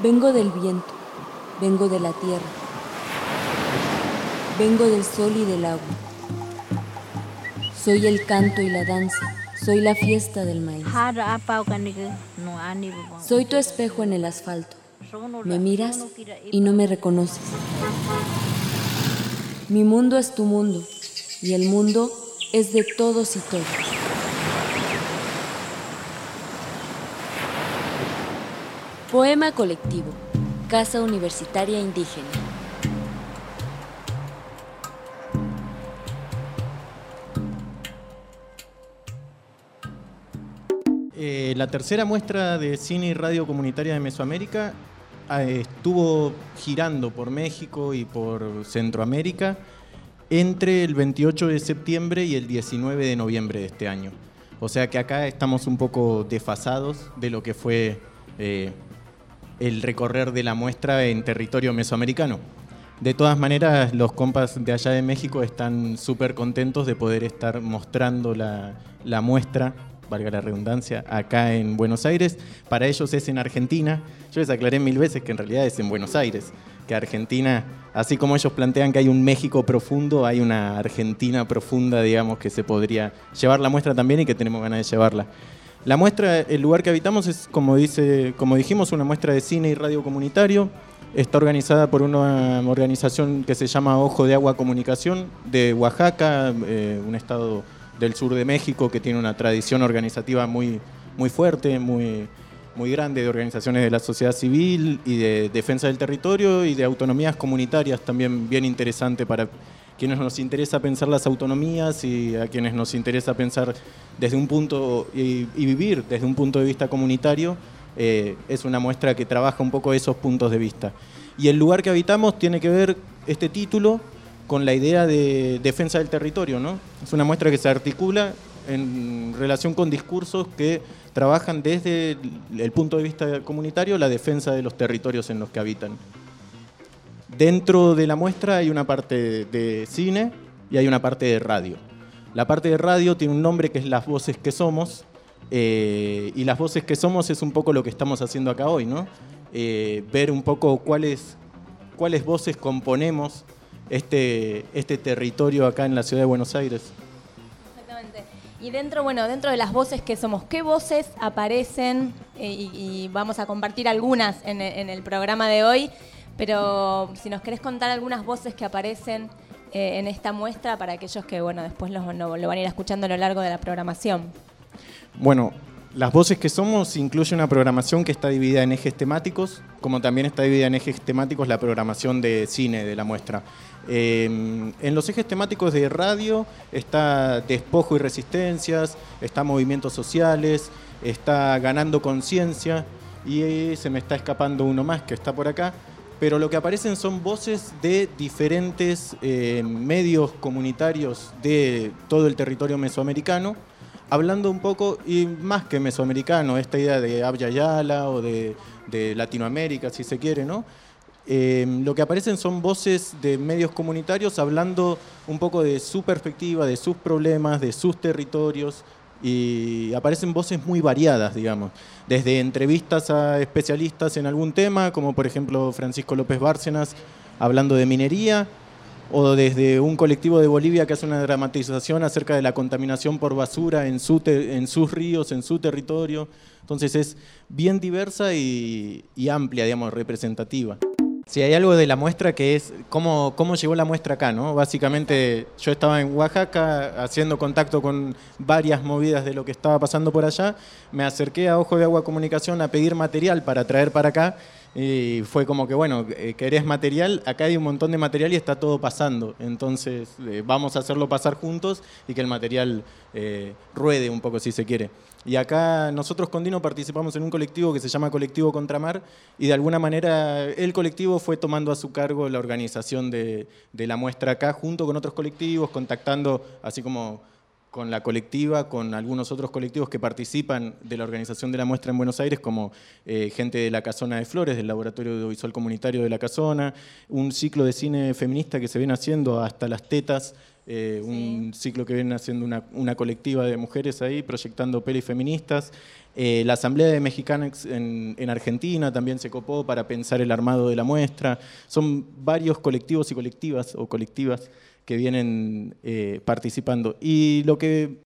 Vengo del viento, vengo de la tierra, vengo del sol y del agua. Soy el canto y la danza, soy la fiesta del maíz. Soy tu espejo en el asfalto. Me miras y no me reconoces. Mi mundo es tu mundo y el mundo es de todos y todas. Poema colectivo, Casa Universitaria Indígena. La tercera muestra de cine y radio comunitaria de Mesoamérica estuvo girando por México y por Centroamérica entre el 28 de septiembre y el 19 de noviembre de este año. O sea que acá estamos un poco desfasados de lo que fue el recorrer de la muestra en territorio mesoamericano. De todas maneras, los compas de allá de México están súper contentos de poder estar mostrando la muestra, valga la redundancia, acá en Buenos Aires. Para ellos es en Argentina. Yo les aclaré 1000 veces que en realidad es en Buenos Aires, que Argentina, así como ellos plantean que hay un México profundo, hay una Argentina profunda, digamos, que se podría llevar la muestra también y que tenemos ganas de llevarla. La muestra, el lugar que habitamos es, como dijimos, una muestra de cine y radio comunitario. Está organizada por una organización que se llama Ojo de Agua Comunicación de Oaxaca, un estado del sur de México que tiene una tradición organizativa muy, muy fuerte, muy grande, de organizaciones de la sociedad civil y de defensa del territorio y de autonomías comunitarias, también bien interesante para quienes nos interesa pensar las autonomías y a quienes nos interesa pensar desde un punto y vivir desde un punto de vista comunitario. Es una muestra que trabaja un poco esos puntos de vista. Y el lugar que habitamos tiene que ver, este título, con la idea de defensa del territorio, ¿no? Es una muestra que se articula en relación con discursos que trabajan desde el punto de vista comunitario la defensa de los territorios en los que habitan. Dentro de la muestra hay una parte de cine y hay una parte de radio. La parte de radio tiene un nombre que es Las Voces que Somos, y Las Voces que Somos es un poco lo que estamos haciendo acá hoy, ¿no? Ver un poco cuáles voces componemos este territorio acá en la ciudad de Buenos Aires. Exactamente. Y dentro de las voces que somos, ¿qué voces aparecen? Y vamos a compartir algunas en el programa de hoy, pero si nos querés contar algunas voces que aparecen en esta muestra para aquellos que después lo van a ir escuchando a lo largo de la programación. Bueno, Las Voces que Somos incluye una programación que está dividida en ejes temáticos, como también está dividida en ejes temáticos la programación de cine de la muestra. En los ejes temáticos de radio está Despojo y Resistencias, está Movimientos Sociales, está Ganando Conciencia y se me está escapando uno más que está por acá. Pero lo que aparecen son voces de diferentes medios comunitarios de todo el territorio mesoamericano, hablando un poco, y más que mesoamericano, esta idea de Abya Yala o de Latinoamérica, si se quiere, ¿no? Lo que aparecen son voces de medios comunitarios hablando un poco de su perspectiva, de sus problemas, de sus territorios, y aparecen voces muy variadas, digamos, desde entrevistas a especialistas en algún tema, como por ejemplo Francisco López Bárcenas hablando de minería, o desde un colectivo de Bolivia que hace una dramatización acerca de la contaminación por basura en sus ríos, en su territorio. Entonces es bien diversa y amplia, digamos, representativa. Si hay algo de la muestra que es cómo llegó la muestra acá, ¿no? Básicamente yo estaba en Oaxaca haciendo contacto con varias movidas de lo que estaba pasando por allá, me acerqué a Ojo de Agua Comunicación a pedir material para traer para acá. Y fue como que, ¿querés material? Acá hay un montón de material y está todo pasando. Entonces, vamos a hacerlo pasar juntos y que el material ruede un poco, si se quiere. Y acá nosotros con Dino participamos en un colectivo que se llama Colectivo Contramar y de alguna manera el colectivo fue tomando a su cargo la organización de la muestra acá junto con otros colectivos, contactando, así como con la colectiva, con algunos otros colectivos que participan de la organización de la muestra en Buenos Aires, como gente de la Casona de Flores, del Laboratorio Audiovisual Comunitario de la Casona, un ciclo de cine feminista que se viene haciendo hasta las tetas un ciclo que viene haciendo una colectiva de mujeres ahí, proyectando pelis feministas. La Asamblea de Mexicanas en Argentina también se copó para pensar el armado de la muestra. Son varios colectivos y colectivas que vienen participando. Y lo que